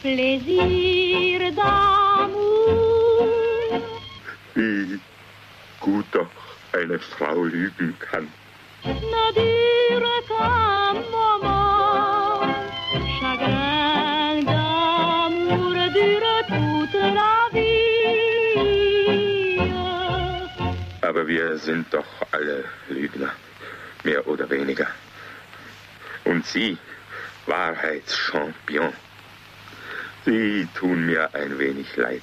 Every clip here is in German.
plaisir d'amour. Wie gut doch eine Frau lügen kann. Ne dure qu'un moment, chagrin d'amour dure toute la vie. Aber wir sind doch alle Lügner, mehr oder weniger. Und Sie, Wahrheitschampion, Sie tun mir ein wenig leid.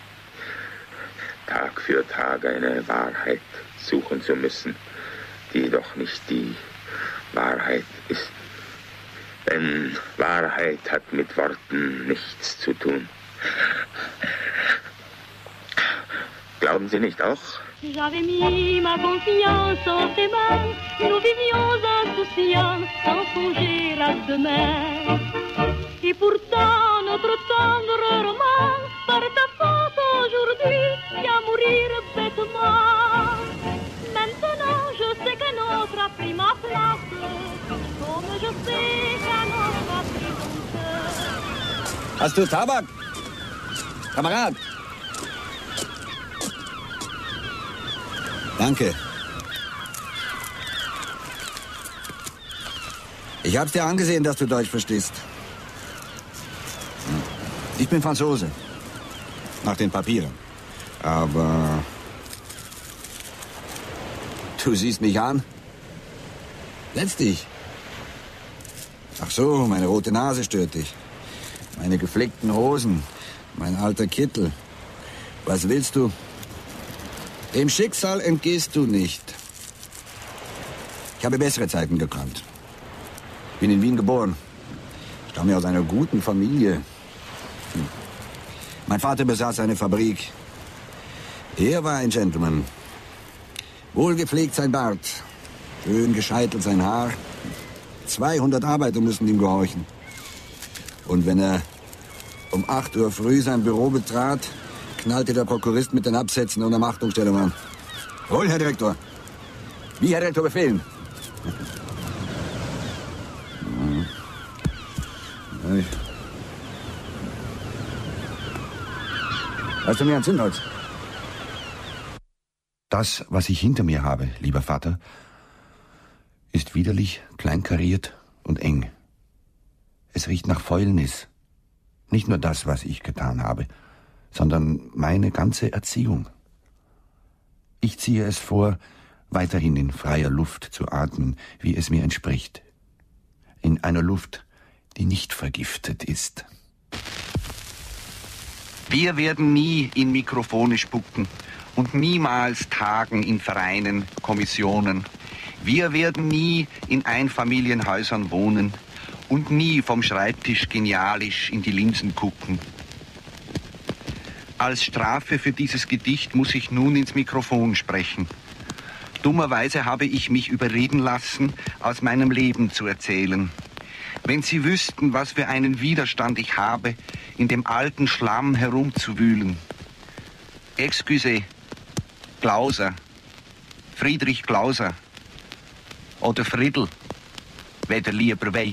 Tag für Tag eine Wahrheit suchen zu müssen, die doch nicht die Wahrheit ist. Denn Wahrheit hat mit Worten nichts zu tun. Glauben Sie nicht auch? J'avais mis ma confiance en tes mains, nous vivions insouciants sans songer à demain. Et pourtant notre tendre roman, par ta faute aujourd'hui, vient mourir bêtement. Maintenant je sais qu'un autre a pris ma place, comme je sais qu'un autre a pris ton cœur. Hast du Tabak? Kamerad! Danke. Ich hab's dir angesehen, dass du Deutsch verstehst. Ich bin Franzose. Nach den Papieren. Aber... Du siehst mich an. Setz dich. Ach so, meine rote Nase stört dich. Meine geflickten Hosen. Mein alter Kittel. Was willst du? Dem Schicksal entgehst du nicht. Ich habe bessere Zeiten gekannt. Bin in Wien geboren. Stamme aus einer guten Familie. Mein Vater besaß eine Fabrik. Er war ein Gentleman. Wohlgepflegt sein Bart. Schön gescheitelt sein Haar. 200 Arbeiter müssen ihm gehorchen. Und wenn er um 8 Uhr früh sein Büro betrat, knallte der Prokurist mit den Absätzen und Ermachtungsstellung an. Wohl, Herr Direktor. Wie Herr Direktor befehlen? Hast du mir ein Zündholz? Das, was ich hinter mir habe, lieber Vater, ist widerlich, kleinkariert und eng. Es riecht nach Fäulnis. Nicht nur das, was ich getan habe, sondern meine ganze Erziehung. Ich ziehe es vor, weiterhin in freier Luft zu atmen, wie es mir entspricht. In einer Luft, die nicht vergiftet ist. Wir werden nie in Mikrofone spucken und niemals tagen in Vereinen, Kommissionen. Wir werden nie in Einfamilienhäusern wohnen und nie vom Schreibtisch genialisch in die Linsen gucken. Als Strafe für dieses Gedicht muss ich nun ins Mikrofon sprechen. Dummerweise habe ich mich überreden lassen, aus meinem Leben zu erzählen. Wenn Sie wüssten, was für einen Widerstand ich habe, in dem alten Schlamm herumzuwühlen. Excusez, Glauser, Friedrich Glauser oder Friedl, wer der lieber weit.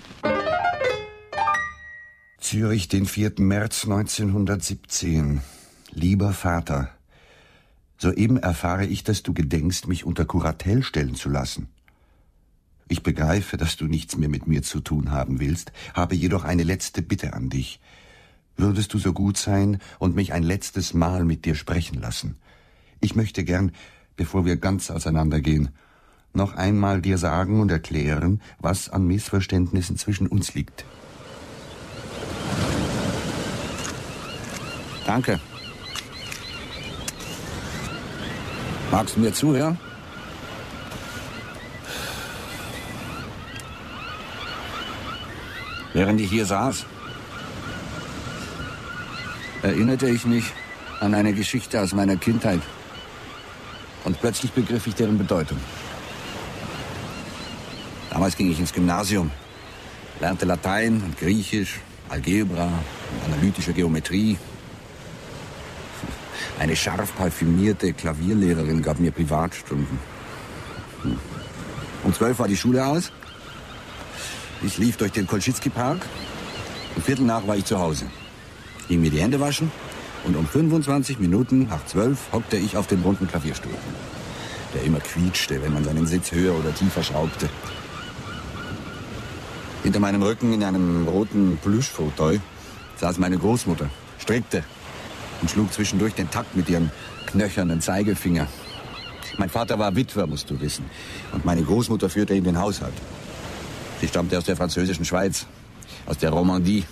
Zürich, den 4. März 1917. Lieber Vater, soeben erfahre ich, dass du gedenkst, mich unter Kuratel stellen zu lassen. Ich begreife, dass du nichts mehr mit mir zu tun haben willst, habe jedoch eine letzte Bitte an dich. Würdest du so gut sein und mich ein letztes Mal mit dir sprechen lassen? Ich möchte gern, bevor wir ganz auseinandergehen, noch einmal dir sagen und erklären, was an Missverständnissen zwischen uns liegt. Danke. Magst du mir zuhören? Während ich hier saß, erinnerte ich mich an eine Geschichte aus meiner Kindheit. Und plötzlich begriff ich deren Bedeutung. Damals ging ich ins Gymnasium, lernte Latein und Griechisch, Algebra und analytische Geometrie. Eine scharf parfümierte Klavierlehrerin gab mir Privatstunden. Um 12 war die Schule aus. Ich lief durch den Kolschitzki-Park, Um 11:45 war ich zu Hause. Ging mir die Hände waschen und um 25 Minuten nach 12 hockte ich auf dem runden Klavierstuhl, der immer quietschte, wenn man seinen Sitz höher oder tiefer schraubte. Hinter meinem Rücken in einem roten Plüschfauteuil saß meine Großmutter, strickte und schlug zwischendurch den Takt mit ihrem knöchernen Zeigefinger. Mein Vater war Witwer, musst du wissen, und meine Großmutter führte ihm den Haushalt. Sie stammte aus der französischen Schweiz, aus der Romandie.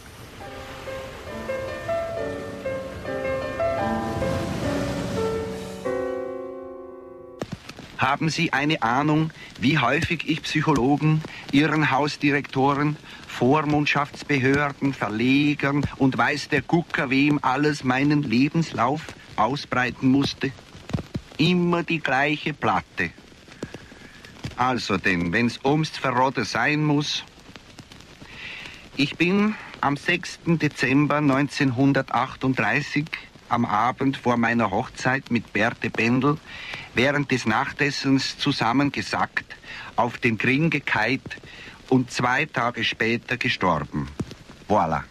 Haben Sie eine Ahnung, wie häufig ich Psychologen, Irrenhausdirektoren, Vormundschaftsbehörden, Verlegern und weiß der Gucker wem alles meinen Lebenslauf ausbreiten musste? Immer die gleiche Platte. Also denn, wenn's ums Verrodde sein muss. Ich bin am 6. Dezember 1938 am Abend vor meiner Hochzeit mit Berthe Bendel während des Nachtessens zusammengesackt, auf den Gring gekeilt und 2 Tage später gestorben. Voilà.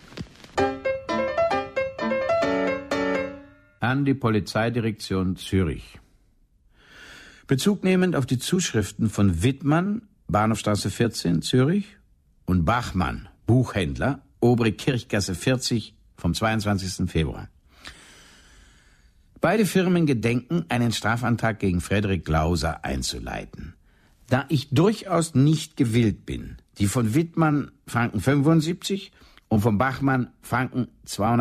An die Polizeidirektion Zürich. Bezug nehmend auf die Zuschriften von Wittmann, Bahnhofstraße 14, Zürich, und Bachmann, Buchhändler, Obere Kirchgasse 40, vom 22. Februar. Beide Firmen gedenken, einen Strafantrag gegen Frederik Glauser einzuleiten. Da ich durchaus nicht gewillt bin, die von Wittmann Franken 75 und von Bachmann Franken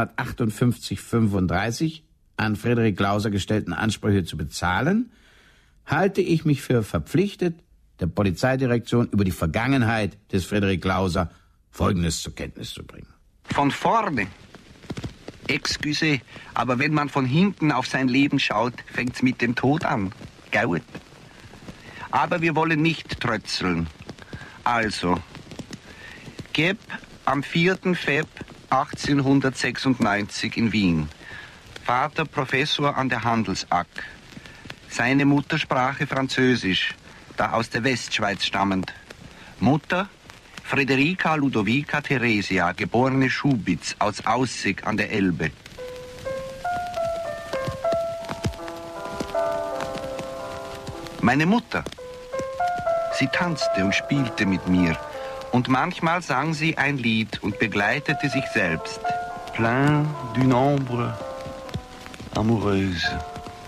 258,35 an Frederik Glauser gestellten Ansprüche zu bezahlen, halte ich mich für verpflichtet, der Polizeidirektion über die Vergangenheit des Frederik Glauser Folgendes zur Kenntnis zu bringen. Von vorne. Excuse, aber wenn man von hinten auf sein Leben schaut, fängt's mit dem Tod an. Gut. Aber wir wollen nicht trötzeln. Also, Geb am 4. Feb 1896 in Wien. Vater Professor an der Handelsakk. Seine Muttersprache Französisch, da aus der Westschweiz stammend. Mutter Friederika Ludovica Theresia, geborene Schubitz, aus Aussig an der Elbe. Meine Mutter, sie tanzte und spielte mit mir. Und manchmal sang sie ein Lied und begleitete sich selbst. Plein d'une ombre amoureuse.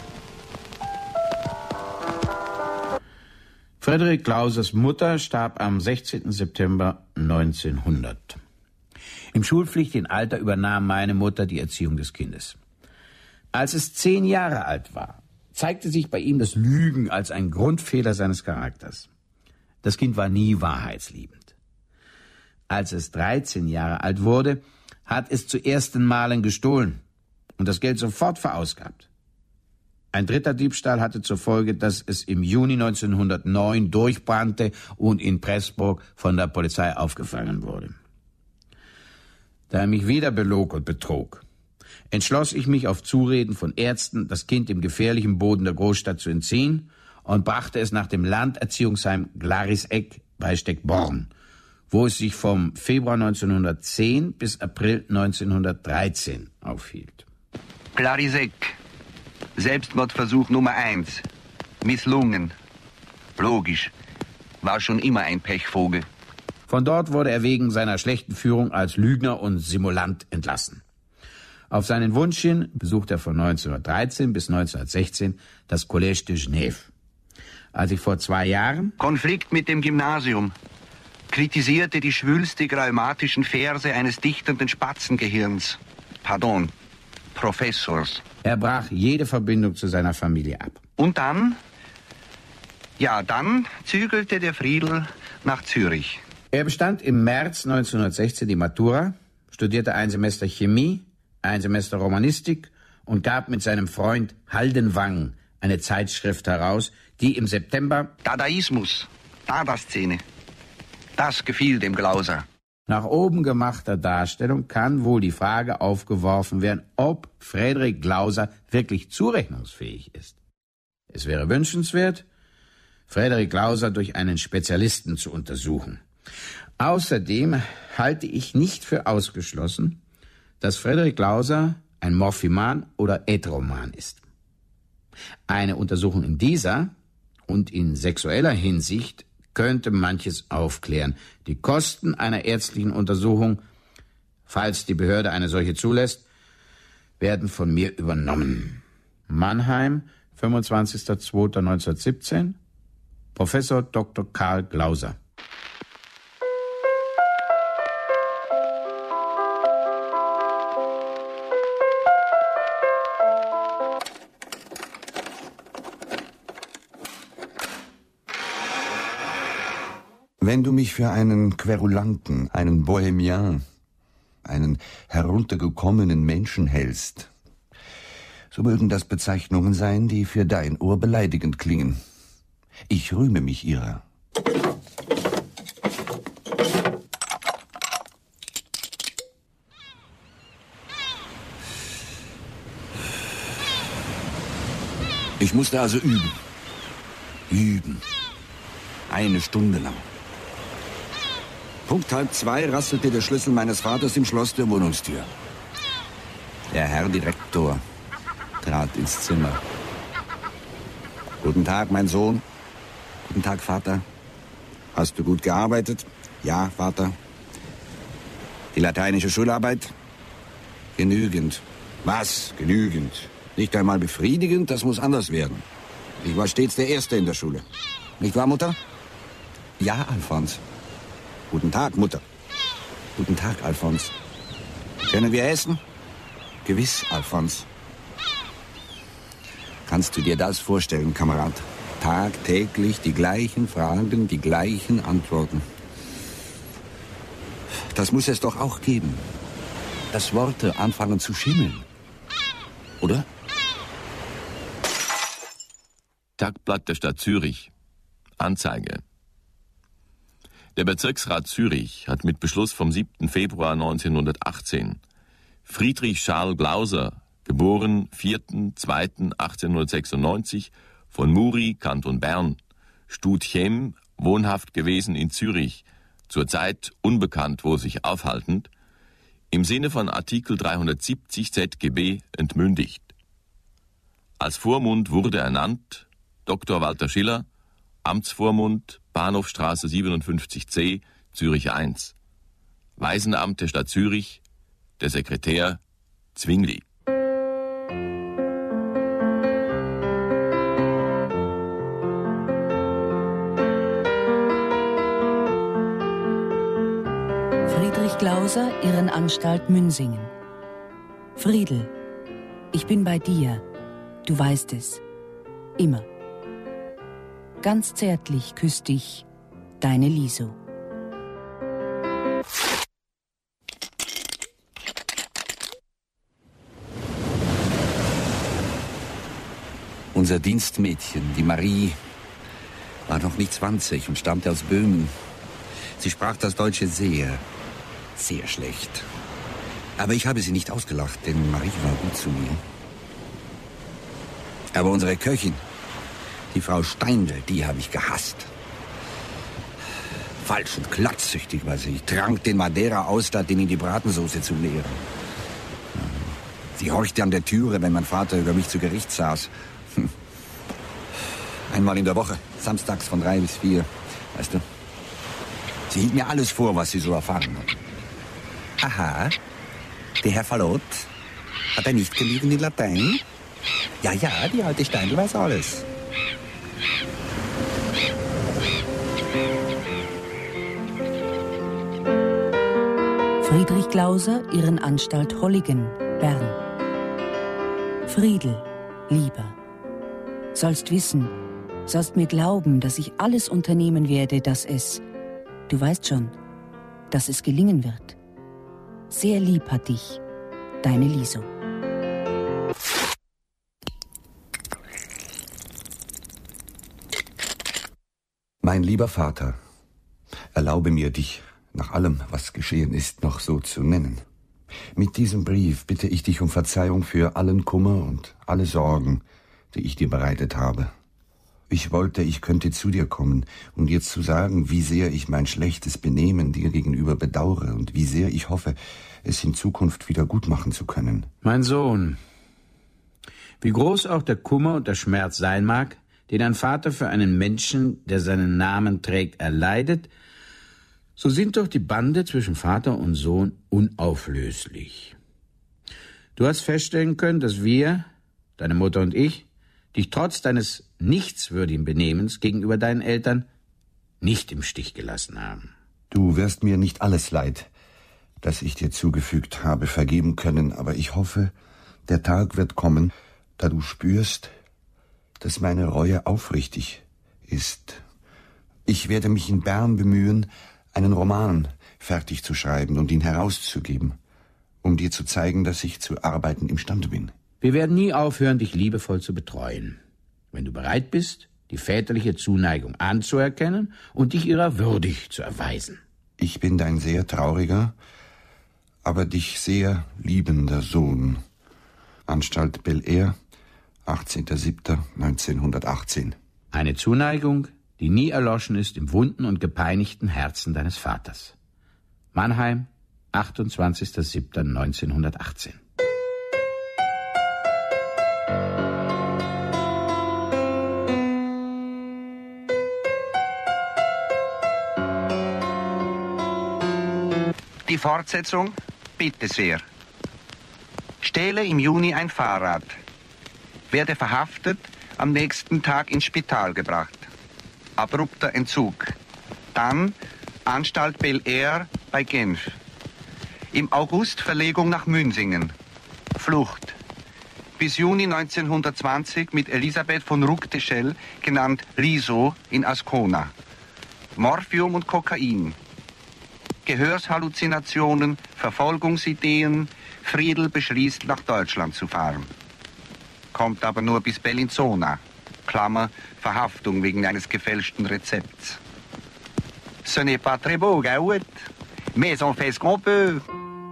Frederik Glausers Mutter starb am 16. September 1900. Im schulpflichtigen Alter übernahm meine Mutter die Erziehung des Kindes. Als es 10 Jahre alt war, zeigte sich bei ihm das Lügen als ein Grundfehler seines Charakters. Das Kind war nie wahrheitsliebend. Als es 13 Jahre alt wurde, hat es zu ersten Malen gestohlen und das Geld sofort verausgabt. Ein 3. Diebstahl hatte zur Folge, dass es im Juni 1909 durchbrannte und in Pressburg von der Polizei aufgefangen wurde. Da er mich wieder belog und betrog, entschloss ich mich auf Zureden von Ärzten, das Kind dem gefährlichen Boden der Großstadt zu entziehen und brachte es nach dem Landerziehungsheim Glarisegg bei Steckborn, wo es sich vom Februar 1910 bis April 1913 aufhielt. Glarisegg. Selbstmordversuch Nummer 1. Misslungen. Logisch. War schon immer ein Pechvogel. Von dort wurde er wegen seiner schlechten Führung als Lügner und Simulant entlassen. Auf seinen Wunsch hin besuchte er von 1913 bis 1916 das Collège de Genève. Als ich vor 2 Jahren... Konflikt mit dem Gymnasium. Kritisierte die schwülstig rheumatischen Verse eines dichtenden Spatzengehirns. Pardon. Professors. Er brach jede Verbindung zu seiner Familie ab. Und dann? Ja, dann zügelte der Friedl nach Zürich. Er bestand im März 1916 die Matura, studierte ein Semester Chemie, ein Semester Romanistik und gab mit seinem Freund Haldenwang eine Zeitschrift heraus, die im September... Dadaismus, Dada-Szene. Das gefiel dem Glauser. Nach oben gemachter Darstellung kann wohl die Frage aufgeworfen werden, ob Frederik Glauser wirklich zurechnungsfähig ist. Es wäre wünschenswert, Frederik Glauser durch einen Spezialisten zu untersuchen. Außerdem halte ich nicht für ausgeschlossen, dass Friedrich Glauser ein Morphiman oder Heteroman ist. Eine Untersuchung in dieser und in sexueller Hinsicht könnte manches aufklären. Die Kosten einer ärztlichen Untersuchung, falls die Behörde eine solche zulässt, werden von mir übernommen. Mannheim, 25.02.1917, Professor Dr. Karl Glauser. Wenn du mich für einen Querulanten, einen Bohemian, einen heruntergekommenen Menschen hältst, so mögen das Bezeichnungen sein, die für dein Ohr beleidigend klingen. Ich rühme mich ihrer. Ich musste also üben. Üben. 1 Stunde lang. Punkt 1:30 rasselte der Schlüssel meines Vaters im Schloss der Wohnungstür. Der Herr Direktor trat ins Zimmer. Guten Tag, mein Sohn. Guten Tag, Vater. Hast du gut gearbeitet? Ja, Vater. Die lateinische Schularbeit? Genügend. Was? Genügend. Nicht einmal befriedigend, das muss anders werden. Ich war stets der Erste in der Schule. Nicht wahr, Mutter? Ja, Alfons. Guten Tag, Mutter. Guten Tag, Alfons. Können wir essen? Gewiss, Alfons. Kannst du dir das vorstellen, Kamerad? Tagtäglich die gleichen Fragen, die gleichen Antworten. Das muss es doch auch geben. Dass Worte anfangen zu schimmeln. Oder? Tagblatt der Stadt Zürich. Anzeige. Der Bezirksrat Zürich hat mit Beschluss vom 7. Februar 1918 Friedrich Charles Glauser, geboren 4.2.1896, von Muri, Kanton Bern, Studchem, wohnhaft gewesen in Zürich, zurzeit unbekannt, wo sich aufhaltend, im Sinne von Artikel 370 ZGB entmündigt. Als Vormund wurde ernannt Dr. Walter Schiller, Amtsvormund, Bahnhofstraße 57c, Zürich 1. Waisenamt der Stadt Zürich, der Sekretär Zwingli. Friedrich Glauser, Irrenanstalt Münsingen. Friedel, ich bin bei dir, du weißt es, immer. Ganz zärtlich küsst dich deine Liso. Unser Dienstmädchen, die Marie, war noch nicht 20 und stammte aus Böhmen. Sie sprach das Deutsche sehr, sehr schlecht. Aber ich habe sie nicht ausgelacht, denn Marie war gut zu mir. Aber unsere Köchin, die Frau Steindl, die habe ich gehasst. Falsch und glatzsüchtig war sie. Trank den Madeira aus, statt ihn in die Bratensoße zu leeren. Sie horchte an der Türe, wenn mein Vater über mich zu Gericht saß. Einmal in der Woche, samstags von 3 bis 4, weißt du. Sie hielt mir alles vor, was sie so erfahren hat. Aha, der Herr Fallot, hat er nicht gelegen in Latein? Ja, die alte Steindl weiß alles. Friedrich Glauser, Irrenanstalt Holligen, Bern. Friedel, Lieber, sollst wissen, sollst mir glauben, dass ich alles unternehmen werde, dass es, du weißt schon, dass es gelingen wird. Sehr lieb hat dich, deine Liso. Mein lieber Vater, erlaube mir, dich nach allem, was geschehen ist, noch so zu nennen. Mit diesem Brief bitte ich dich um Verzeihung für allen Kummer und alle Sorgen, die ich dir bereitet habe. Ich wollte, ich könnte zu dir kommen, um dir zu sagen, wie sehr ich mein schlechtes Benehmen dir gegenüber bedauere und wie sehr ich hoffe, es in Zukunft wieder gut machen zu können. Mein Sohn, wie groß auch der Kummer und der Schmerz sein mag, den ein Vater für einen Menschen, der seinen Namen trägt, erleidet, so sind doch die Bande zwischen Vater und Sohn unauflöslich. Du hast feststellen können, dass wir, deine Mutter und ich, dich trotz deines nichtswürdigen Benehmens gegenüber deinen Eltern nicht im Stich gelassen haben. Du wirst mir nicht alles Leid, das ich dir zugefügt habe, vergeben können, aber ich hoffe, der Tag wird kommen, da du spürst, dass meine Reue aufrichtig ist. Ich werde mich in Bern bemühen, einen Roman fertig zu schreiben und ihn herauszugeben, um dir zu zeigen, dass ich zu arbeiten imstande bin. Wir werden nie aufhören, dich liebevoll zu betreuen, wenn du bereit bist, die väterliche Zuneigung anzuerkennen und dich ihrer würdig zu erweisen. Ich bin dein sehr trauriger, aber dich sehr liebender Sohn. Anstalt Bel Air, 18.07.1918. Eine Zuneigung, die nie erloschen ist im wunden und gepeinigten Herzen deines Vaters. Mannheim, 28.07.1918. Die Fortsetzung? Bitte sehr. Stehle im Juni ein Fahrrad. Werde verhaftet, am nächsten Tag ins Spital gebracht. Abrupter Entzug. Dann Anstalt Bel Air bei Genf. Im August Verlegung nach Münsingen. Flucht. Bis Juni 1920 mit Elisabeth von Ruckteschell, genannt Liso, in Ascona. Morphium und Kokain. Gehörshalluzinationen, Verfolgungsideen. Friedel beschließt, nach Deutschland zu fahren. Kommt aber nur bis Bellinzona. Klammer, Verhaftung wegen eines gefälschten Rezepts. Ce n'est pas très beau, gell? Mais on fait ce qu'on peut.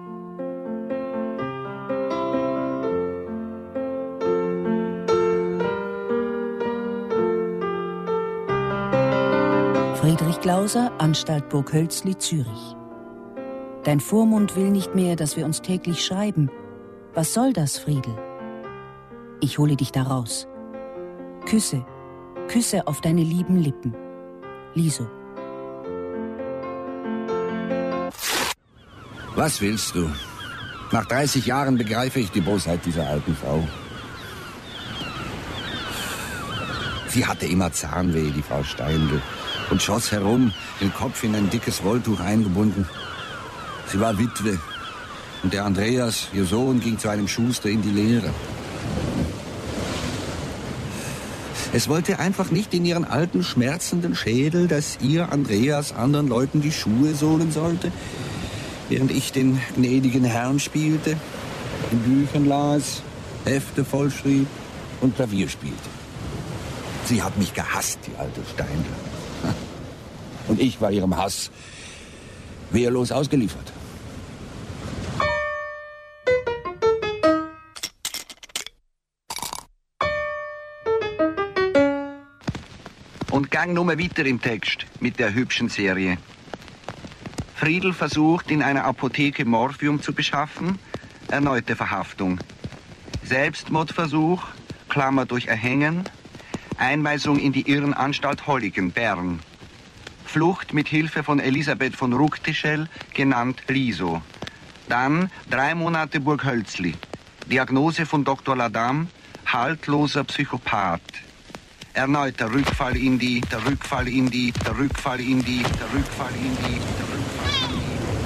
Friedrich Glauser, Anstalt Burghölzli, Zürich. Dein Vormund will nicht mehr, dass wir uns täglich schreiben. Was soll das, Friedel? Ich hole dich da raus. Küsse, Küsse auf deine lieben Lippen. Liso. Was willst du? Nach 30 Jahren begreife ich die Bosheit dieser alten Frau. Sie hatte immer Zahnweh, die Frau Steindl, und schoss herum, den Kopf in ein dickes Wolltuch eingebunden. Sie war Witwe, und der Andreas, ihr Sohn, ging zu einem Schuster in die Lehre. Es wollte einfach nicht in ihren alten, schmerzenden Schädel, dass ihr, Andreas, anderen Leuten die Schuhe sohlen sollte, während ich den gnädigen Herrn spielte, in Büchern las, Hefte vollschrieb und Klavier spielte. Sie hat mich gehasst, die alte Steindl. Und ich war ihrem Hass wehrlos ausgeliefert. Und gang nur mal weiter im Text mit der hübschen Serie. Friedel versucht, in einer Apotheke Morphium zu beschaffen. Erneute Verhaftung. Selbstmordversuch, Klammer durch Erhängen. Einweisung in die Irrenanstalt Holligen, Bern. Flucht mit Hilfe von Elisabeth von Ruckteschell, genannt Liso. Dann 3 Monate Burghölzli. Diagnose von Dr. Ladam, haltloser Psychopath. Erneuter Rückfall in die, der Rückfall in die, der Rückfall in die, der Rückfall in die, der Rückfall in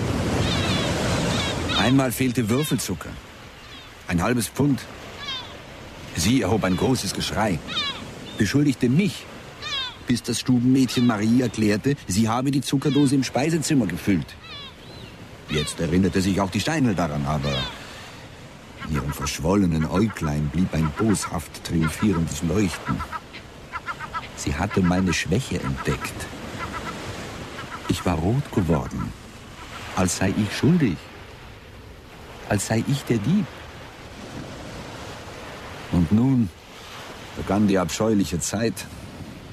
die. Einmal fehlte Würfelzucker. Ein halbes Pfund. Sie erhob ein großes Geschrei. Beschuldigte mich, bis das Stubenmädchen Marie erklärte, sie habe die Zuckerdose im Speisezimmer gefüllt. Jetzt erinnerte sich auch die Steindl daran, aber in ihrem verschwollenen Äuglein blieb ein boshaft triumphierendes Leuchten. Sie hatte meine Schwäche entdeckt. Ich war rot geworden, als sei ich schuldig, als sei ich der Dieb. Und nun begann die abscheuliche Zeit.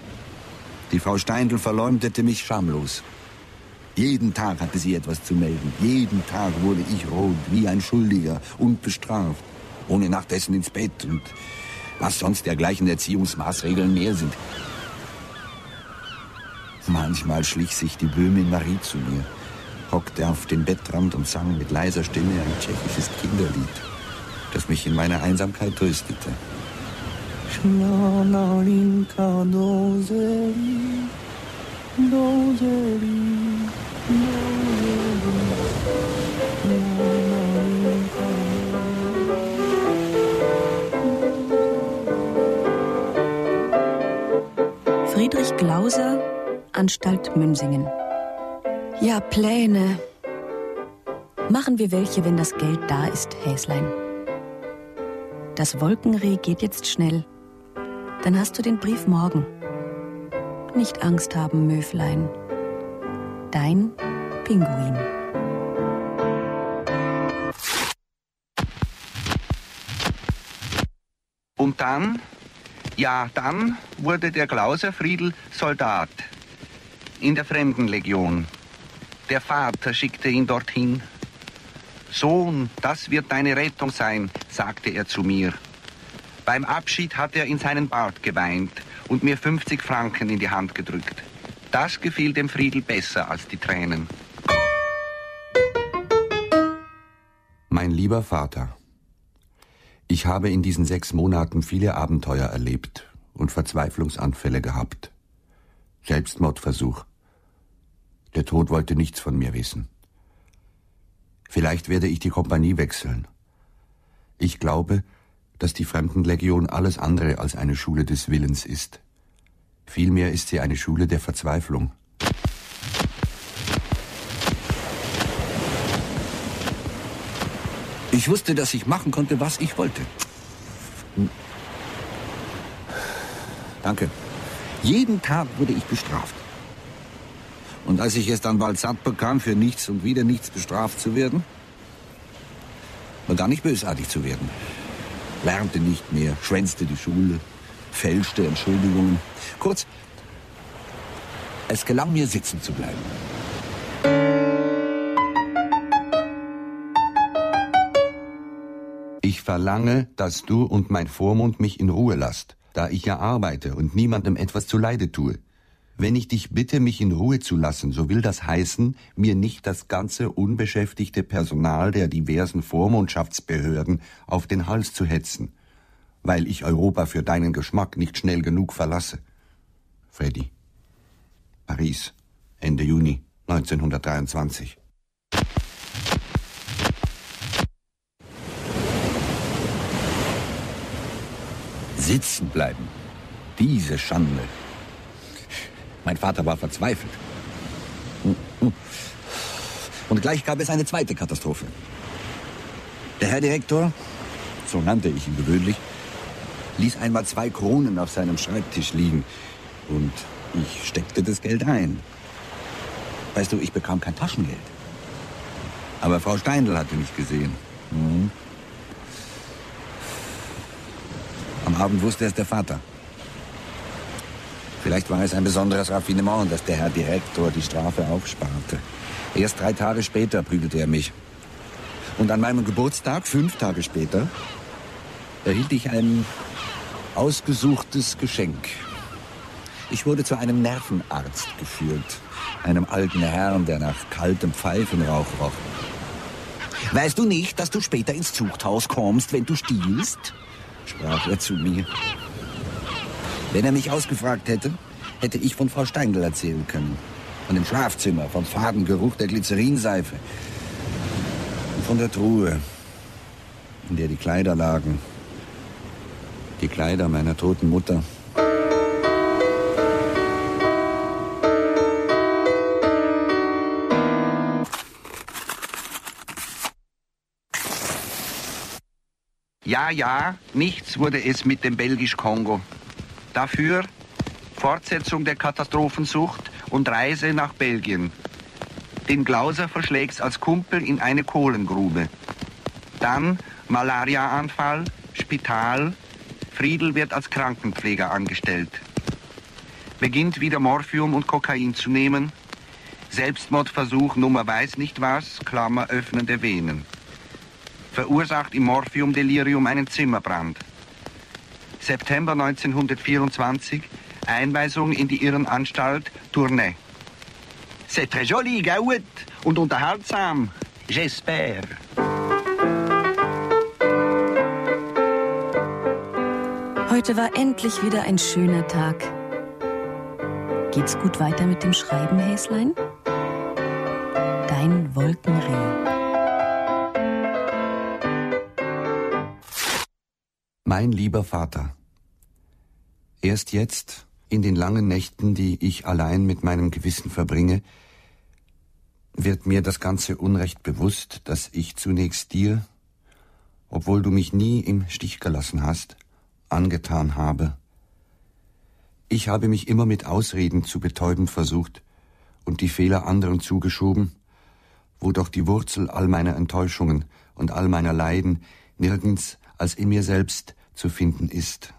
Die Frau Steindl verleumdete mich schamlos. Jeden Tag hatte sie etwas zu melden. Jeden Tag wurde ich rot, wie ein Schuldiger, unbestraft. Ohne nachdessen ins Bett und was sonst dergleichen Erziehungsmaßregeln mehr sind. Manchmal schlich sich die Böhmin Marie zu mir, hockte auf den Bettrand und sang mit leiser Stimme ein tschechisches Kinderlied, das mich in meiner Einsamkeit tröstete. Schlanalinka dozeli, dozeli, Friedrich Glauser, Anstalt Münsingen. Ja, Pläne. Machen wir welche, wenn das Geld da ist, Häslein. Das Wolkenreh geht jetzt schnell. Dann hast du den Brief morgen. Nicht Angst haben, Möflein. Dein Pinguin. Und dann, ja, dann wurde der Glauser Friedl Soldat in der Fremdenlegion. Der Vater schickte ihn dorthin. Sohn, das wird deine Rettung sein, sagte er zu mir. Beim Abschied hat er in seinen Bart geweint und mir 50 Franken in die Hand gedrückt. Das gefiel dem Friedl besser als die Tränen. Mein lieber Vater, ich habe in diesen 6 Monaten viele Abenteuer erlebt und Verzweiflungsanfälle gehabt. Selbstmordversuch. Der Tod wollte nichts von mir wissen. Vielleicht werde ich die Kompanie wechseln. Ich glaube, dass die Fremdenlegion alles andere als eine Schule des Willens ist. Vielmehr ist sie eine Schule der Verzweiflung. Ich wusste, dass ich machen konnte, was ich wollte. Danke. Jeden Tag wurde ich bestraft. Und als ich es dann bald satt bekam, für nichts und wieder nichts bestraft zu werden, begann ich bösartig zu werden. Lernte nicht mehr, schwänzte die Schule, fälschte Entschuldigungen. Kurz, es gelang mir, sitzen zu bleiben. Ich verlange, dass du und mein Vormund mich in Ruhe lasst, da ich ja arbeite und niemandem etwas zuleide tue. Wenn ich dich bitte, mich in Ruhe zu lassen, so will das heißen, mir nicht das ganze unbeschäftigte Personal der diversen Vormundschaftsbehörden auf den Hals zu hetzen, weil ich Europa für deinen Geschmack nicht schnell genug verlasse. Freddy. Paris, Ende Juni 1923. Sitzen bleiben. Diese Schande. Mein Vater war verzweifelt. Und gleich gab es eine zweite Katastrophe. Der Herr Direktor, so nannte ich ihn gewöhnlich, ließ einmal 2 Kronen auf seinem Schreibtisch liegen. Und ich steckte das Geld ein. Weißt du, ich bekam kein Taschengeld. Aber Frau Steindl hatte mich gesehen. Am Abend wusste es der Vater. Vielleicht war es ein besonderes Raffinement, dass der Herr Direktor die Strafe aufsparte. Erst 3 Tage später prügelte er mich. Und an meinem Geburtstag, 5 Tage später, erhielt ich ein ausgesuchtes Geschenk. Ich wurde zu einem Nervenarzt geführt. Einem alten Herrn, der nach kaltem Pfeifenrauch roch. Weißt du nicht, dass du später ins Zuchthaus kommst, wenn du stiehlst? Sprach er zu mir. Wenn er mich ausgefragt hätte, hätte ich von Frau Steindl erzählen können. Von dem Schlafzimmer, vom faden Geruch der Glycerinseife. Und von der Truhe, in der die Kleider lagen. Die Kleider meiner toten Mutter. Ja, nichts wurde es mit dem Belgisch-Kongo. Dafür Fortsetzung der Katastrophensucht und Reise nach Belgien. Den Glauser verschlägt's als Kumpel in eine Kohlengrube. Dann Malariaanfall, Spital, Friedl wird als Krankenpfleger angestellt. beginnt wieder Morphium und Kokain zu nehmen. Selbstmordversuch Nummer weiß nicht was, Klammer öffnende Venen. Verursacht im Morphiumdelirium einen Zimmerbrand. September 1924, Einweisung in die Irrenanstalt Tournai. C'est très joli, gut und unterhaltsam, j'espère. Heute war endlich wieder ein schöner Tag. Geht's gut weiter mit dem Schreiben, Häslein? Dein Wolkenreh. Mein lieber Vater, erst jetzt, in den langen Nächten, die ich allein mit meinem Gewissen verbringe, wird mir das ganze Unrecht bewusst, das ich zunächst dir, obwohl du mich nie im Stich gelassen hast, angetan habe. Ich habe mich immer mit Ausreden zu betäuben versucht und die Fehler anderen zugeschoben, wo doch die Wurzel all meiner Enttäuschungen und all meiner Leiden nirgends als in mir selbst zu finden ist.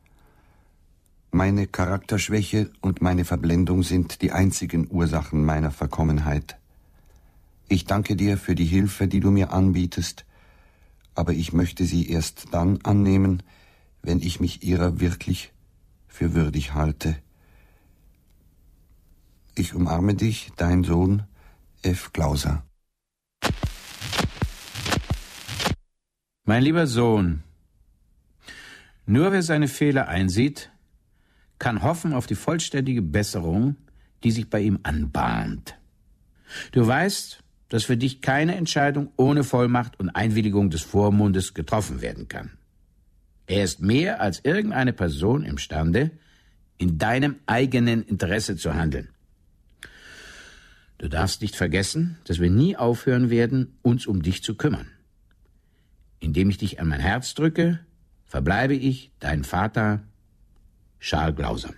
Meine Charakterschwäche und meine Verblendung sind die einzigen Ursachen meiner Verkommenheit. Ich danke dir für die Hilfe, die du mir anbietest, aber ich möchte sie erst dann annehmen, wenn ich mich ihrer wirklich für würdig halte. Ich umarme dich, dein Sohn, F. Glauser. Mein lieber Sohn, nur wer seine Fehler einsieht, kann hoffen auf die vollständige Besserung, die sich bei ihm anbahnt. Du weißt, dass für dich keine Entscheidung ohne Vollmacht und Einwilligung des Vormundes getroffen werden kann. Er ist mehr als irgendeine Person imstande, in deinem eigenen Interesse zu handeln. Du darfst nicht vergessen, dass wir nie aufhören werden, uns um dich zu kümmern. Indem ich dich an mein Herz drücke, verbleibe ich dein Vater, Charles Glauser.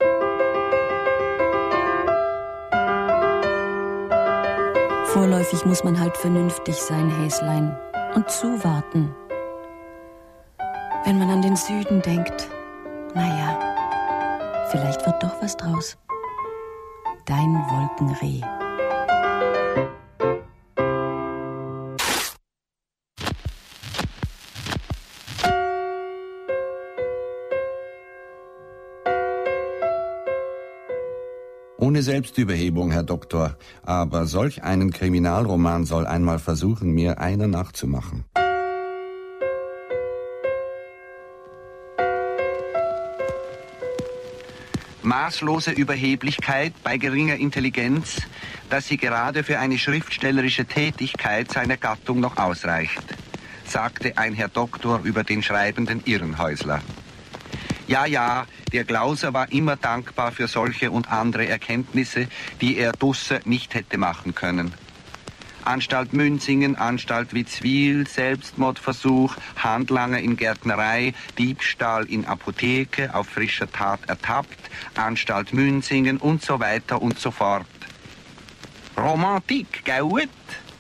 Vorläufig muss man halt vernünftig sein, Häslein, und zuwarten. Wenn man an den Süden denkt, naja, vielleicht wird doch was draus. Dein Wolkenreh. Ohne Selbstüberhebung, Herr Doktor, aber solch einen Kriminalroman soll einmal versuchen, mir einer nachzumachen. Maßlose Überheblichkeit bei geringer Intelligenz, dass sie gerade für eine schriftstellerische Tätigkeit seiner Gattung noch ausreicht, sagte ein Herr Doktor über den schreibenden Irrenhäusler. Ja, der Glauser war immer dankbar für solche und andere Erkenntnisse, die er Dusse nicht hätte machen können. Anstalt Münzingen, Anstalt Witzwil, Selbstmordversuch, Handlanger in Gärtnerei, Diebstahl in Apotheke, auf frischer Tat ertappt, Anstalt Münzingen und so weiter und so fort. Romantik, gut?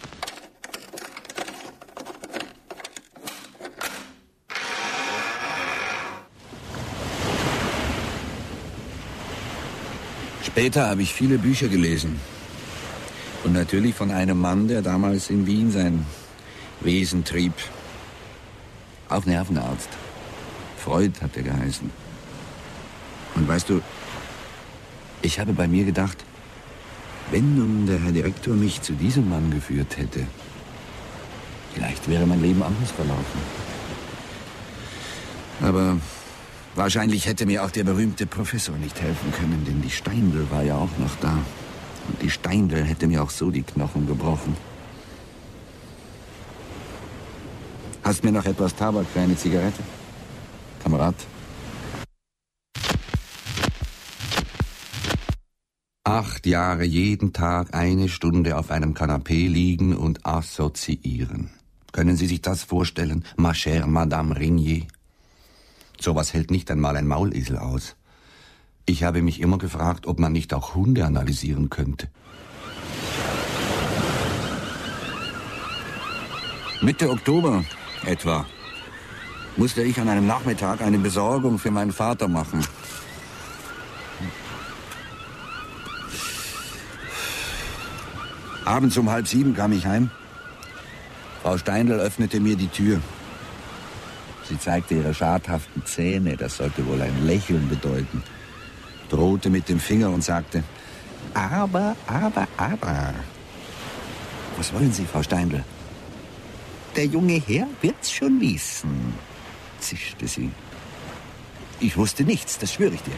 Später habe ich viele Bücher gelesen. Und natürlich von einem Mann, der damals in Wien sein Wesen trieb. Auch Nervenarzt. Freud hat er geheißen. Und weißt du, ich habe bei mir gedacht, wenn nun der Herr Direktor mich zu diesem Mann geführt hätte, vielleicht wäre mein Leben anders verlaufen. Aber wahrscheinlich hätte mir auch der berühmte Professor nicht helfen können, denn die Steindl war ja auch noch da. Und die Steindl hätte mir auch so die Knochen gebrochen. Hast mir noch etwas Tabak für eine Zigarette? Kamerad? 8 Jahre jeden Tag 1 Stunde auf einem Kanapee liegen und assoziieren. Können Sie sich das vorstellen, ma chère Madame Regnier? Sowas hält nicht einmal ein Maulesel aus. Ich habe mich immer gefragt, ob man nicht auch Hunde analysieren könnte. Mitte Oktober etwa musste ich an einem Nachmittag eine Besorgung für meinen Vater machen. Abends um 6:30 kam ich heim. Frau Steindl öffnete mir die Tür. Sie zeigte ihre schadhaften Zähne, das sollte wohl ein Lächeln bedeuten, drohte mit dem Finger und sagte, aber. Was wollen Sie, Frau Steindl? Der junge Herr wird's schon wissen, zischte sie. Ich wusste nichts, das schwöre ich dir.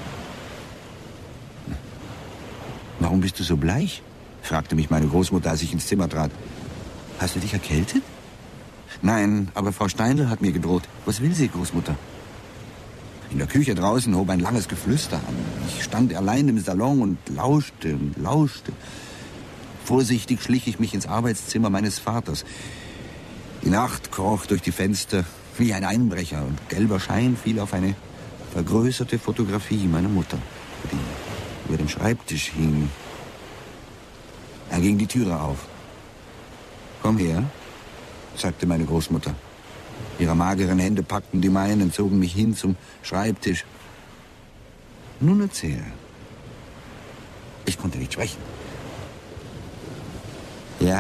Warum bist du so bleich? Fragte mich meine Großmutter, als ich ins Zimmer trat. Hast du dich erkältet? Nein, aber Frau Steindl hat mir gedroht. Was will sie, Großmutter? In der Küche draußen hob ein langes Geflüster an. Ich stand allein im Salon und lauschte. Vorsichtig schlich ich mich ins Arbeitszimmer meines Vaters. Die Nacht kroch durch die Fenster wie ein Einbrecher und gelber Schein fiel auf eine vergrößerte Fotografie meiner Mutter, die über dem Schreibtisch hing. Dann ging die Türe auf. Komm her, sagte meine Großmutter. Ihre mageren Hände packten die meinen, zogen mich hin zum Schreibtisch. Nun erzähl. Ich konnte nicht sprechen. Ja,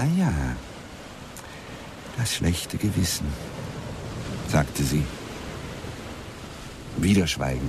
das schlechte Gewissen, sagte sie. Wieder Schweigen.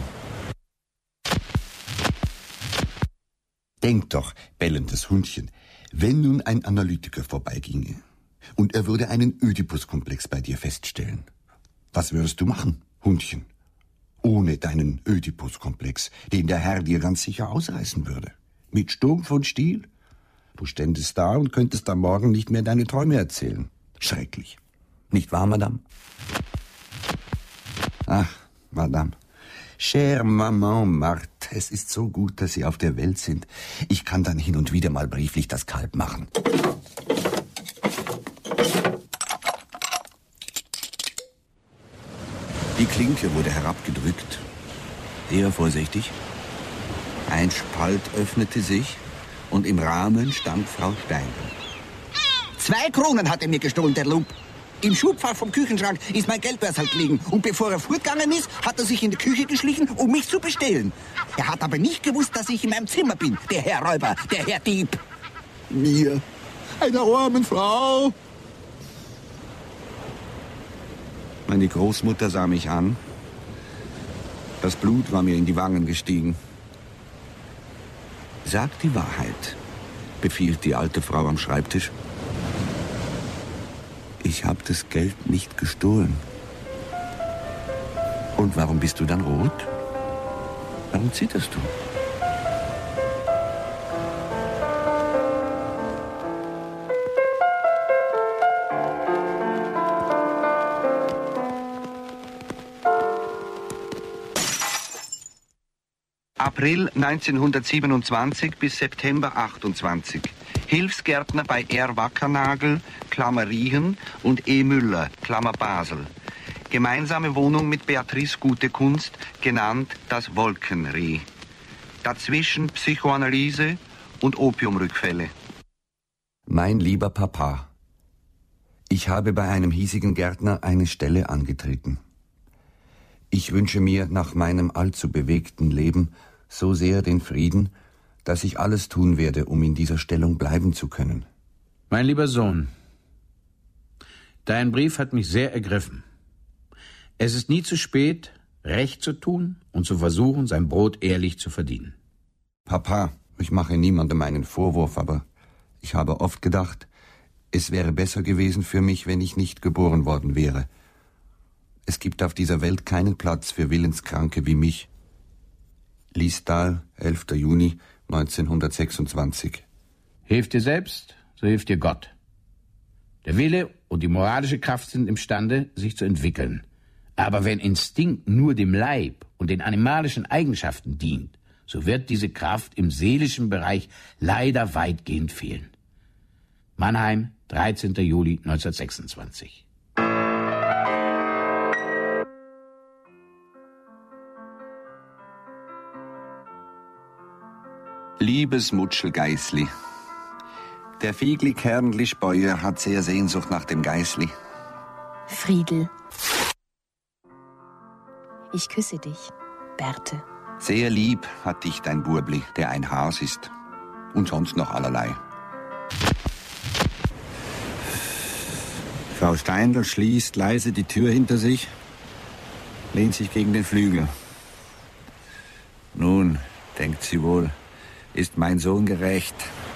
Denk doch, bellendes Hundchen, wenn nun ein Analytiker vorbeiginge und er würde einen Ödipus-Komplex bei dir feststellen. Was würdest du machen, Hundchen? Ohne deinen Ödipus-Komplex, den der Herr dir ganz sicher ausreißen würde. Mit Stumpf und Stiel? Du ständest da und könntest am Morgen nicht mehr deine Träume erzählen. Schrecklich. Nicht wahr, Madame? Ach, Madame. Chère Maman Marthe, es ist so gut, dass Sie auf der Welt sind. Ich kann dann hin und wieder mal brieflich das Kalb machen. Die Klinke wurde herabgedrückt. Sehr vorsichtig. Ein Spalt öffnete sich und im Rahmen stand Frau Steindl. 2 Kronen hat er mir gestohlen, der Lump. Im Schubfach vom Küchenschrank ist mein Geldbörsel gelegen. Und bevor er fortgegangen ist, hat er sich in die Küche geschlichen, um mich zu bestehlen. Er hat aber nicht gewusst, dass ich in meinem Zimmer bin, der Herr Räuber, der Herr Dieb. Mir, einer armen Frau. Meine Großmutter sah mich an. Das Blut war mir in die Wangen gestiegen. Sag die Wahrheit, befiehlt die alte Frau am Schreibtisch. Ich habe das Geld nicht gestohlen. Und warum bist du dann rot? Warum zitterst du? April 1927 bis September 28. Hilfsgärtner bei R. Wackernagel, Klammer Riehen, und E. Müller, Klammer Basel. Gemeinsame Wohnung mit Beatrice Gute-Kunst, genannt das Wolkenreh. Dazwischen Psychoanalyse und Opiumrückfälle. Mein lieber Papa, ich habe bei einem hiesigen Gärtner eine Stelle angetreten. Ich wünsche mir nach meinem allzu bewegten Leben so sehr den Frieden, dass ich alles tun werde, um in dieser Stellung bleiben zu können. Mein lieber Sohn, dein Brief hat mich sehr ergriffen. Es ist nie zu spät, Recht zu tun und zu versuchen, sein Brot ehrlich zu verdienen. Papa, ich mache niemandem einen Vorwurf, aber ich habe oft gedacht, es wäre besser gewesen für mich, wenn ich nicht geboren worden wäre. Es gibt auf dieser Welt keinen Platz für Willenskranke wie mich. Liestal, 11. Juni 1926. Hilf dir selbst, so hilft dir Gott. Der Wille und die moralische Kraft sind imstande, sich zu entwickeln. Aber wenn Instinkt nur dem Leib und den animalischen Eigenschaften dient, so wird diese Kraft im seelischen Bereich leider weitgehend fehlen. Mannheim, 13. Juli 1926. Liebes Mutschelgeißli, der Fiegli Kernli Speuer hat sehr Sehnsucht nach dem Geißli. Friedel. Ich küsse dich, Berthe. Sehr lieb hat dich dein Burbli, der ein Has ist. Und sonst noch allerlei. Frau Steindl schließt leise die Tür hinter sich, lehnt sich gegen den Flügel. Nun, denkt sie wohl, ist mein Sohn gerecht.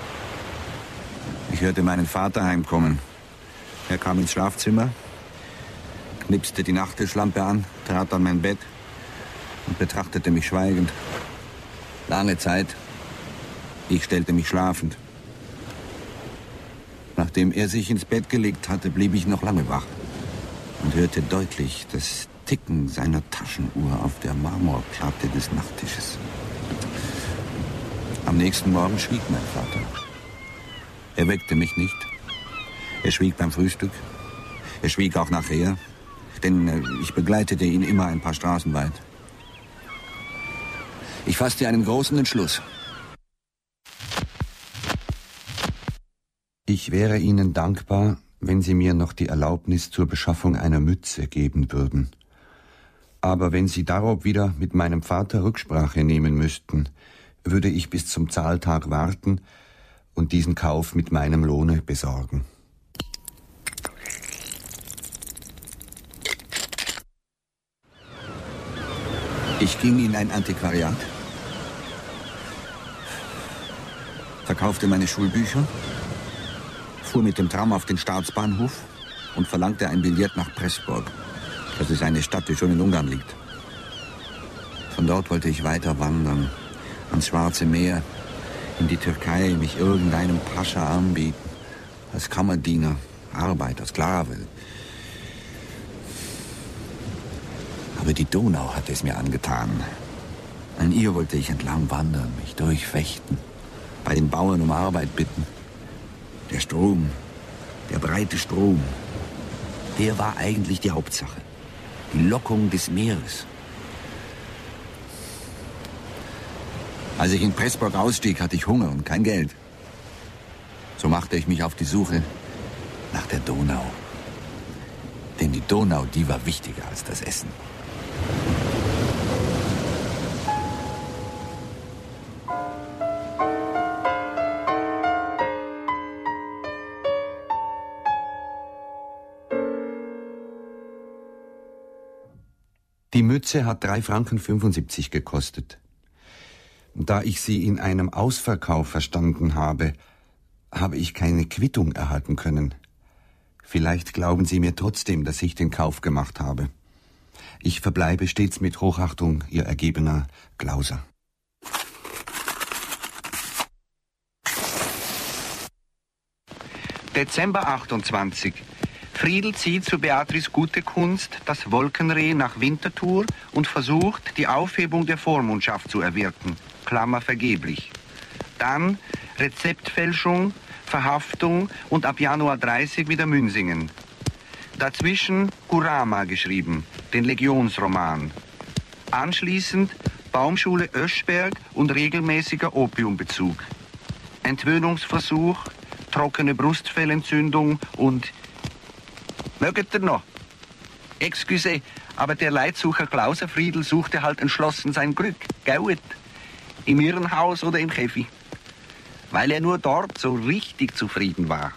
Ich hörte meinen Vater heimkommen. Er kam ins Schlafzimmer, knipste die Nachttischlampe an, trat an mein Bett und betrachtete mich schweigend. Lange Zeit. Ich stellte mich schlafend. Nachdem er sich ins Bett gelegt hatte, blieb ich noch lange wach und hörte deutlich das Ticken seiner Taschenuhr auf der Marmorplatte des Nachttisches. Am nächsten Morgen schwieg mein Vater. Er weckte mich nicht. Er schwieg beim Frühstück. Er schwieg auch nachher, denn ich begleitete ihn immer ein paar Straßen weit. Ich fasste einen großen Entschluss. Ich wäre Ihnen dankbar, wenn Sie mir noch die Erlaubnis zur Beschaffung einer Mütze geben würden. Aber wenn Sie darauf wieder mit meinem Vater Rücksprache nehmen müssten, würde ich bis zum Zahltag warten und diesen Kauf mit meinem Lohne besorgen. Ich ging in ein Antiquariat, verkaufte meine Schulbücher, fuhr mit dem Tram auf den Staatsbahnhof und verlangte ein Billett nach Pressburg. Das ist eine Stadt, die schon in Ungarn liegt. Von dort wollte ich weiter wandern, ans Schwarze Meer, in die Türkei, mich irgendeinem Pascha anbieten, als Kammerdiener, Arbeiter, Sklave. Aber die Donau hatte es mir angetan. An ihr wollte ich entlang wandern, mich durchfechten, bei den Bauern um Arbeit bitten. Der Strom, der breite Strom, der war eigentlich die Hauptsache. Die Lockung des Meeres. Als ich in Pressburg ausstieg, hatte ich Hunger und kein Geld. So machte ich mich auf die Suche nach der Donau. Denn die Donau, die war wichtiger als das Essen. Die Mütze hat 3,75 Franken gekostet. Da ich sie in einem Ausverkauf verstanden habe, habe ich keine Quittung erhalten können. Vielleicht glauben Sie mir trotzdem, dass ich den Kauf gemacht habe. Ich verbleibe stets mit Hochachtung, Ihr ergebener Glauser. Dezember 28. Friedl zieht zu Beatrice Gutekunst das Wolkenreh nach Winterthur und versucht, die Aufhebung der Vormundschaft zu erwirken. Klammer vergeblich. Dann Rezeptfälschung, Verhaftung und ab Januar 30 wieder Münsingen. Dazwischen Kurama geschrieben, den Legionsroman. Anschließend Baumschule Öschberg und regelmäßiger Opiumbezug. Entwöhnungsversuch, trockene Brustfellentzündung und... Möget ihr noch? Excuse, aber der Leitsucher Klauser Friedl suchte halt entschlossen sein Glück, gell? Im Irrenhaus oder im Käfi. Weil er nur dort so richtig zufrieden war.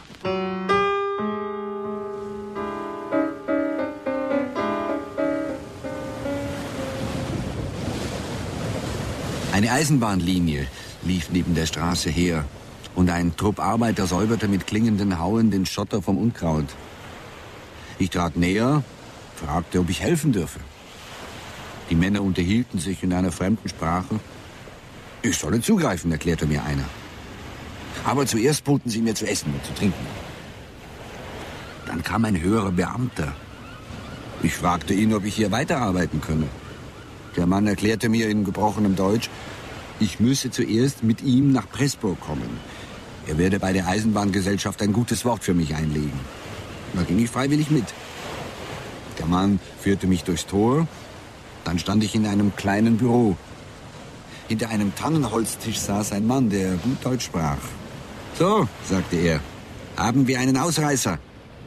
Eine Eisenbahnlinie lief neben der Straße her und ein Trupp Arbeiter säuberte mit klingenden Hauen den Schotter vom Unkraut. Ich trat näher, fragte, ob ich helfen dürfe. Die Männer unterhielten sich in einer fremden Sprache. Ich solle zugreifen, erklärte mir einer. Aber zuerst boten sie mir zu essen und zu trinken. Dann kam ein höherer Beamter. Ich fragte ihn, ob ich hier weiterarbeiten könne. Der Mann erklärte mir in gebrochenem Deutsch, ich müsse zuerst mit ihm nach Pressburg kommen. Er werde bei der Eisenbahngesellschaft ein gutes Wort für mich einlegen. Da ging ich freiwillig mit. Der Mann führte mich durchs Tor. Dann stand ich in einem kleinen Büro. Hinter einem Tannenholztisch saß ein Mann, der gut Deutsch sprach. So, sagte er, haben wir einen Ausreißer.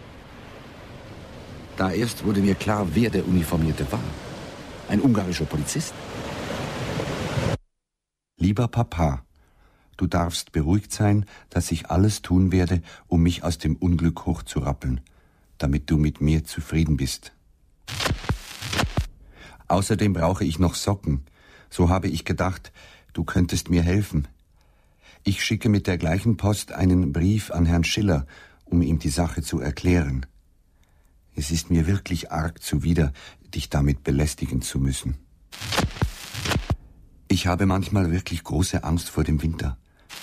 Da erst wurde mir klar, wer der Uniformierte war. Ein ungarischer Polizist. Lieber Papa, du darfst beruhigt sein, dass ich alles tun werde, um mich aus dem Unglück hochzurappeln. damit du mit mir zufrieden bist. Außerdem brauche ich noch Socken. So habe ich gedacht, du könntest mir helfen. Ich schicke mit der gleichen Post einen Brief an Herrn Schiller, um ihm die Sache zu erklären. Es ist mir wirklich arg zuwider, dich damit belästigen zu müssen. Ich habe manchmal wirklich große Angst vor dem Winter.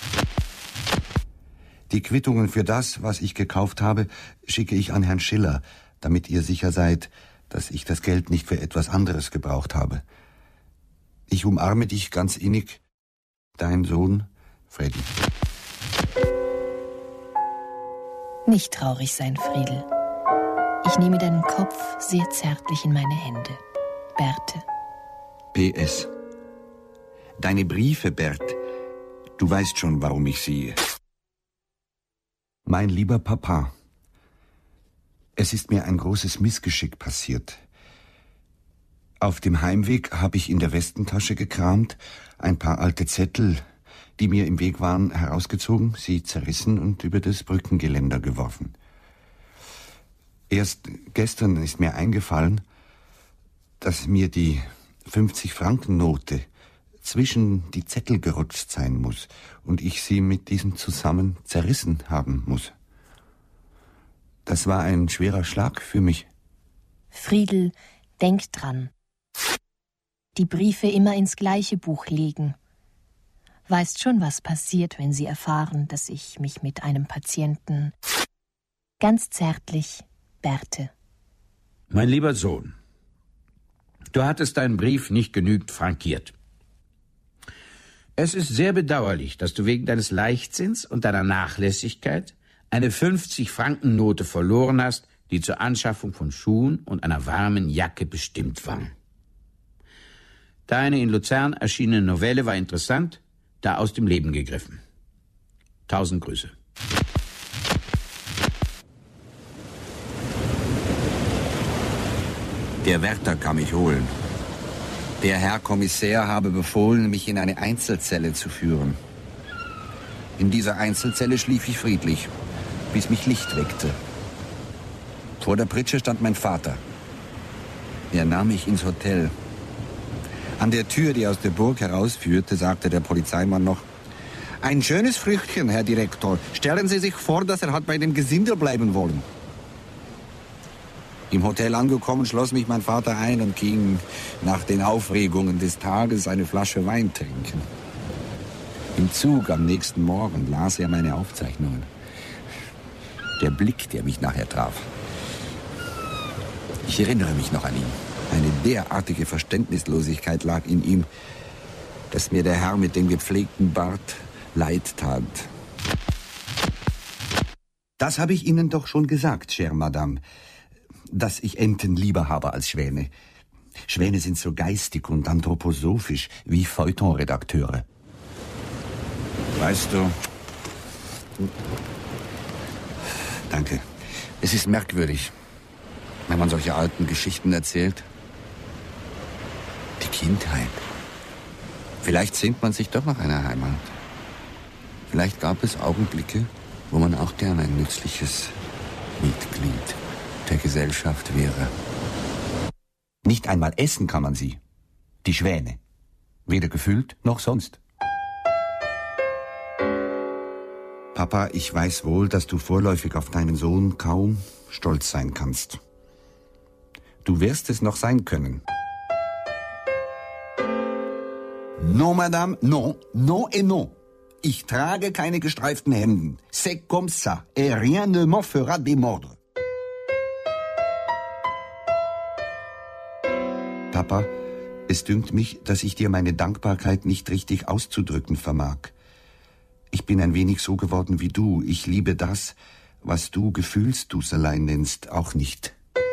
Die Quittungen für das, was ich gekauft habe, schicke ich an Herrn Schiller, damit ihr sicher seid, dass ich das Geld nicht für etwas anderes gebraucht habe. Ich umarme dich ganz innig, dein Sohn Freddy. Nicht traurig sein, Friedel. Ich nehme deinen Kopf sehr zärtlich in meine Hände. Berthe. PS. Deine Briefe, Bert. Du weißt schon, warum ich sie... Mein lieber Papa, es ist mir ein großes Missgeschick passiert. Auf dem Heimweg habe ich in der Westentasche gekramt, ein paar alte Zettel, die mir im Weg waren, herausgezogen, sie zerrissen und über das Brückengeländer geworfen. Erst gestern ist mir eingefallen, dass mir die 50-Franken-Note zwischen die Zettel gerutscht sein muss und ich sie mit diesem zusammen zerrissen haben muss. Das war ein schwerer Schlag für mich. Friedel, denk dran. Die Briefe immer ins gleiche Buch legen. Weißt schon, was passiert, wenn sie erfahren, dass ich mich mit einem Patienten... Ganz zärtlich, Berthe. Mein lieber Sohn, du hattest deinen Brief nicht genügend frankiert. Es ist sehr bedauerlich, dass du wegen deines Leichtsinns und deiner Nachlässigkeit eine 50-Franken-Note verloren hast, die zur Anschaffung von Schuhen und einer warmen Jacke bestimmt war. Deine in Luzern erschienene Novelle war interessant, da aus dem Leben gegriffen. 1000 Grüße. Der Wärter kam mich holen. Der Herr Kommissär habe befohlen, mich in eine Einzelzelle zu führen. In dieser Einzelzelle schlief ich friedlich, bis mich Licht weckte. Vor der Pritsche stand mein Vater. Er nahm mich ins Hotel. An der Tür, die aus der Burg herausführte, sagte der Polizeimann noch: Ein schönes Früchtchen, Herr Direktor. Stellen Sie sich vor, dass er hat bei dem Gesindel bleiben wollen. Im Hotel angekommen, schloss mich mein Vater ein und ging nach den Aufregungen des Tages eine Flasche Wein trinken. Im Zug am nächsten Morgen las er meine Aufzeichnungen. Der Blick, der mich nachher traf. Ich erinnere mich noch an ihn. Eine derartige Verständnislosigkeit lag in ihm, dass mir der Herr mit dem gepflegten Bart leid tat. Das habe ich Ihnen doch schon gesagt, chère Madame, dass ich Enten lieber habe als Schwäne. Schwäne sind so geistig und anthroposophisch wie Feuilleton-Redakteure. Weißt du... Danke. Es ist merkwürdig, wenn man solche alten Geschichten erzählt. Die Kindheit. Vielleicht sehnt man sich doch nach einer Heimat. Vielleicht gab es Augenblicke, wo man auch gern ein nützliches Mitglied der Gesellschaft wäre. Nicht einmal essen kann man sie, die Schwäne. Weder gefüllt noch sonst. Papa, ich weiß wohl, dass du vorläufig auf deinen Sohn kaum stolz sein kannst. Du wirst es noch sein können. Non, Madame, non, non et non. Ich trage keine gestreiften Hemden. C'est comme ça, et rien ne m'en fera démordre. Papa, es dünkt mich, dass ich dir meine Dankbarkeit nicht richtig auszudrücken vermag. Ich bin ein wenig so geworden wie du. Ich liebe das, was du Gefühlsduselei nennst, auch nicht.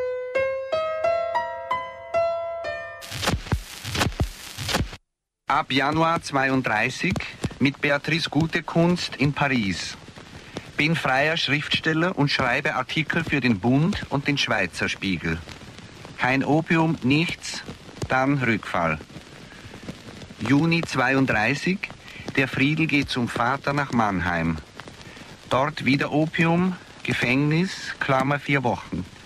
Ab Januar 32 mit Beatrice Gutekunst in Paris. Bin freier Schriftsteller und schreibe Artikel für den Bund und den Schweizer Spiegel. Kein Opium, nichts, dann Rückfall. Juni 32, der Friedel geht zum Vater nach Mannheim. Dort wieder Opium, Gefängnis, Klammer 4 Wochen.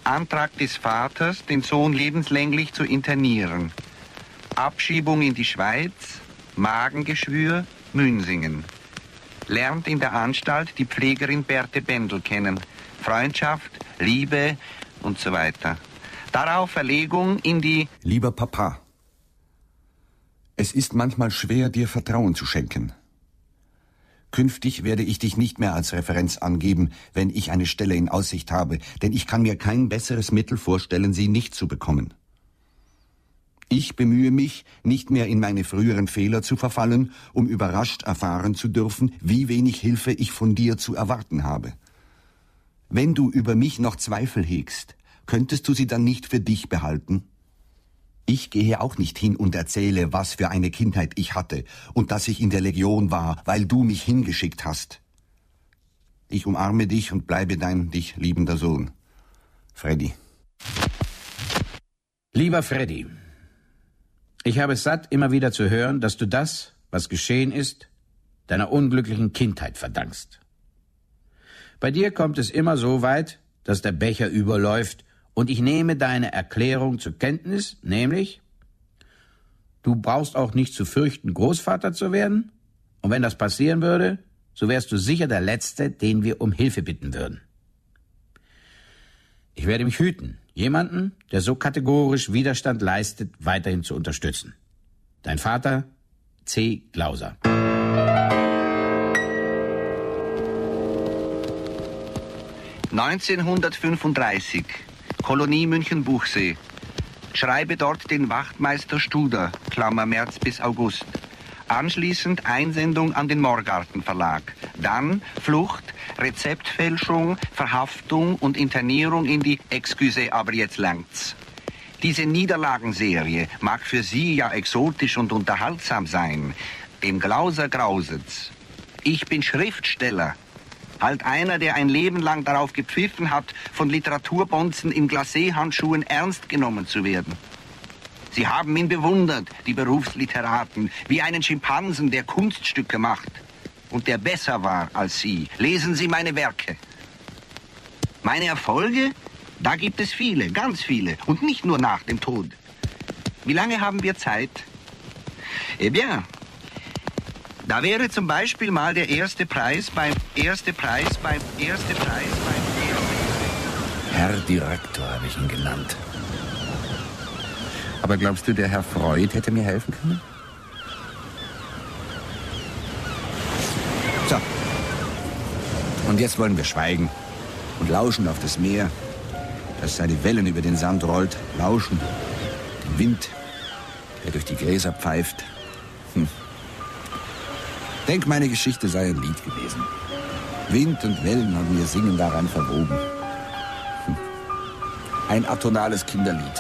Antrag des Vaters, den Sohn lebenslänglich zu internieren. Abschiebung in die Schweiz, Magengeschwür, Münsingen. Lernt in der Anstalt die Pflegerin Berthe Bendel kennen. Freundschaft, Liebe und so weiter. Darauf Verlegung in die... Lieber Papa, es ist manchmal schwer, dir Vertrauen zu schenken. Künftig werde ich dich nicht mehr als Referenz angeben, wenn ich eine Stelle in Aussicht habe, denn ich kann mir kein besseres Mittel vorstellen, sie nicht zu bekommen. Ich bemühe mich, nicht mehr in meine früheren Fehler zu verfallen, um überrascht erfahren zu dürfen, wie wenig Hilfe ich von dir zu erwarten habe. Wenn du über mich noch Zweifel hegst, könntest du sie dann nicht für dich behalten? Ich gehe auch nicht hin und erzähle, was für eine Kindheit ich hatte und dass ich in der Legion war, weil du mich hingeschickt hast. Ich umarme dich und bleibe dein dich liebender Sohn. Freddy. Lieber Freddy, ich habe es satt, immer wieder zu hören, dass du das, was geschehen ist, deiner unglücklichen Kindheit verdankst. Bei dir kommt es immer so weit, dass der Becher überläuft, und ich nehme deine Erklärung zur Kenntnis, nämlich, du brauchst auch nicht zu fürchten, Großvater zu werden, und wenn das passieren würde, so wärst du sicher der Letzte, den wir um Hilfe bitten würden. Ich werde mich hüten, jemanden, der so kategorisch Widerstand leistet, weiterhin zu unterstützen. Dein Vater, C. Glauser. ...1935, Kolonie München-Buchsee. Schreibe dort den Wachtmeister Studer, Klammer März bis August. Anschließend Einsendung an den Morgarten Verlag. Dann Flucht, Rezeptfälschung, Verhaftung und Internierung in die Excuse, aber jetzt langt's. Diese Niederlagenserie mag für Sie ja exotisch und unterhaltsam sein. Dem Glauser grauset's. Ich bin Schriftsteller. Halt einer, der ein Leben lang darauf gepfiffen hat, von Literaturbonzen in Glacé-Handschuhen ernst genommen zu werden. Sie haben ihn bewundert, die Berufsliteraten, wie einen Schimpansen, der Kunststücke macht und der besser war als Sie. Lesen Sie meine Werke. Meine Erfolge? Da gibt es viele, ganz viele, und nicht nur nach dem Tod. Wie lange haben wir Zeit? Eh bien, da wäre zum Beispiel mal der erste Preis beim Herr Direktor habe ich ihn genannt. Aber glaubst du, der Herr Freud hätte mir helfen können? So. Und jetzt wollen wir schweigen und lauschen auf das Meer, das seine Wellen über den Sand rollt. Lauschen. Den Wind, der durch die Gräser pfeift. Denk, meine Geschichte sei ein Lied gewesen. Wind und Wellen haben ihr Singen daran verwoben. Ein atonales Kinderlied.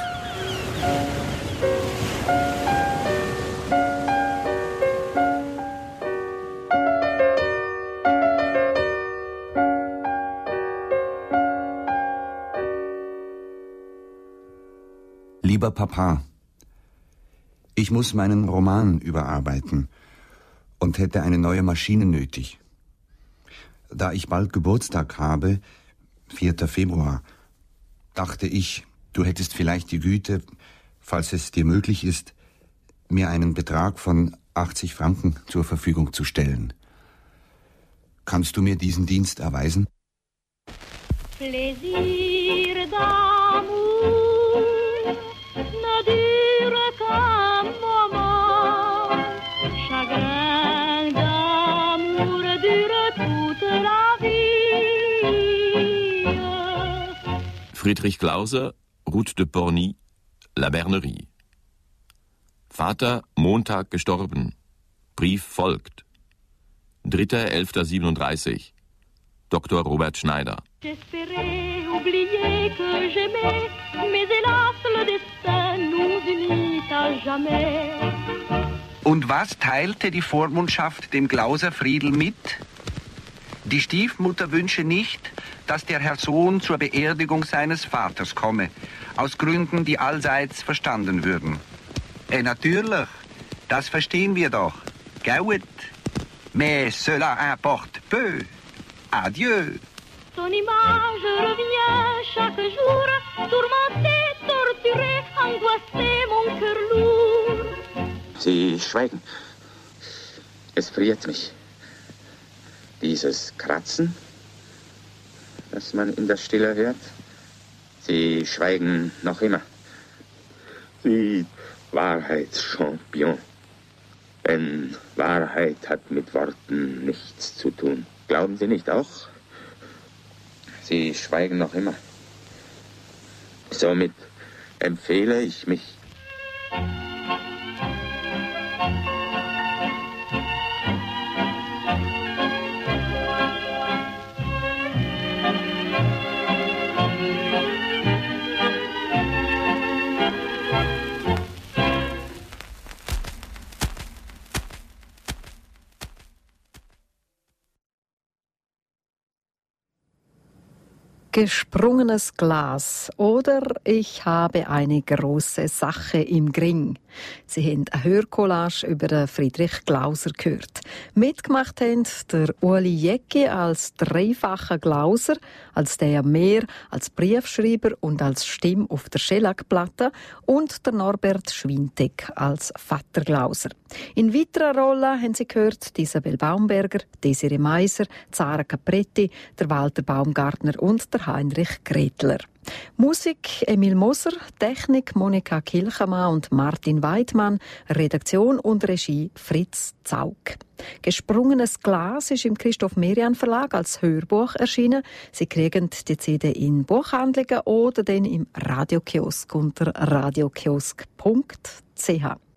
Lieber Papa, ich muss meinen Roman überarbeiten und hätte eine neue Maschine nötig. Da ich bald Geburtstag habe, 4. Februar, dachte ich, du hättest vielleicht die Güte, falls es dir möglich ist, mir einen Betrag von 80 Franken zur Verfügung zu stellen. Kannst du mir diesen Dienst erweisen? Plaisir d'amour ne dure qu'un moment. Chagrin d'amour dure toute la vie. Friedrich Glauser, Route de Porny, La Bernerie. Vater, Montag gestorben. Brief folgt. 3.11.37. Dr. Robert Schneider. J'espérais oublier que j'aimais, mais hélas le destin nous unit à jamais. Und was teilte die Vormundschaft dem Glauser Friedel mit? Die Stiefmutter wünsche nicht, dass der Herr Sohn zur Beerdigung seines Vaters komme, aus Gründen, die allseits verstanden würden. Natürlich, das verstehen wir doch. Gut. Mais cela importe peu. Adieu. Son image revient chaque jour, tourmenté, torturé, angoissé, mon cœur lourd. Sie schweigen. Es friert mich. Dieses Kratzen, das man in der Stille hört, sie schweigen noch immer. Sie Wahrheitschampion. Denn Wahrheit hat mit Worten nichts zu tun. Glauben Sie nicht auch? Sie schweigen noch immer. Somit empfehle ich mich. Gesprungenes Glas oder ich habe eine große Sache im Gring. Sie haben eine Hörcollage über Friedrich Glauser gehört. Mitgemacht haben der Uli Jäcki als dreifacher Glauser, als der mehr, als Briefschreiber und als Stimme auf der Schellackplatte und der Norbert Schwintek als Vater Glauser. In weiteren Rollen haben Sie gehört Isabel Baumberger, Desiree Meiser, Zara Capretti, der Walter Baumgartner und der Heinrich Gretler. Musik Emil Moser, Technik Monika Kilchamann und Martin Weidmann, Redaktion und Regie Fritz Zaug. Gesprungenes Glas ist im Christoph Merian Verlag als Hörbuch erschienen. Sie kriegen die CD in Buchhandlungen oder dann im Radiokiosk unter radiokiosk.ch.